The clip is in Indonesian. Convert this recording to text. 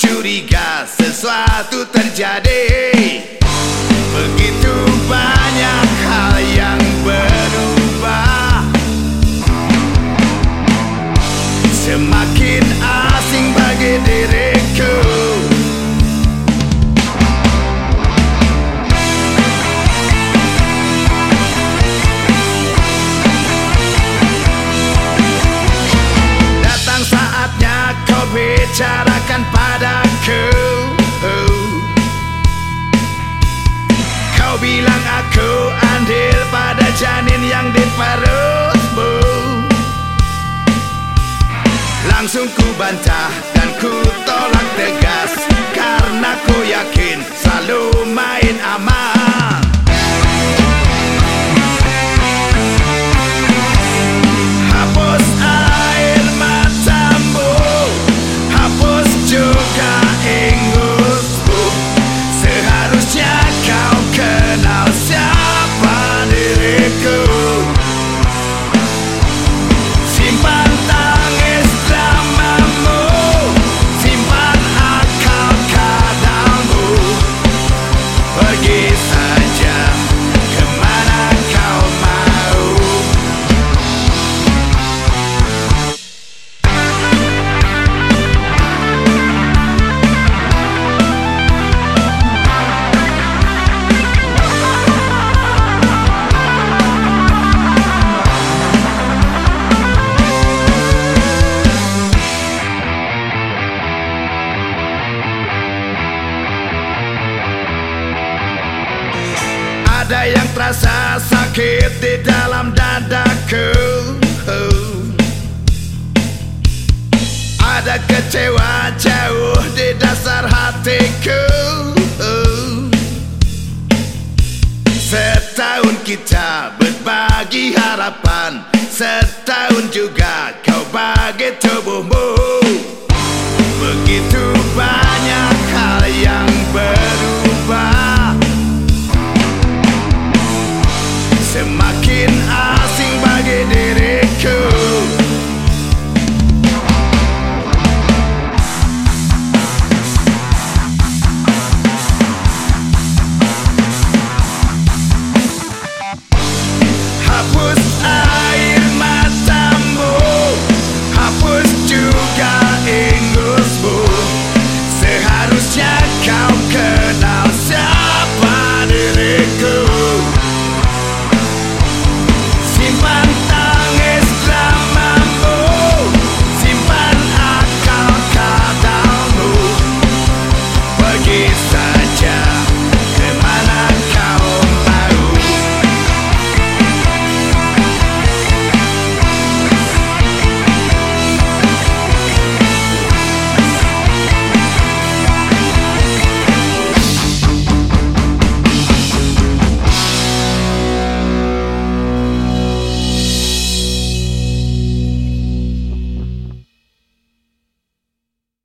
curiga sesuatu terjadi. Begitu banyak hal yang berubah, semakin asing bagi diriku. Datang saatnya kau bicarakan padaku. Kau bilang aku andil pada janin yang di perutmu. Langsung ku bantah dan ku tolak tegas, karena ku yakin selalu main aman. Hapus air matamu, hapus juga ingusmu. Seharusnya kau kenal siapa diriku. Simpan tangis dramamu, simpan akal kadalmu. Pergi saja kemana kau mau. Ada yang terasa sakit di dalam dadaku. Ada kecewa jauh di dasar hatiku.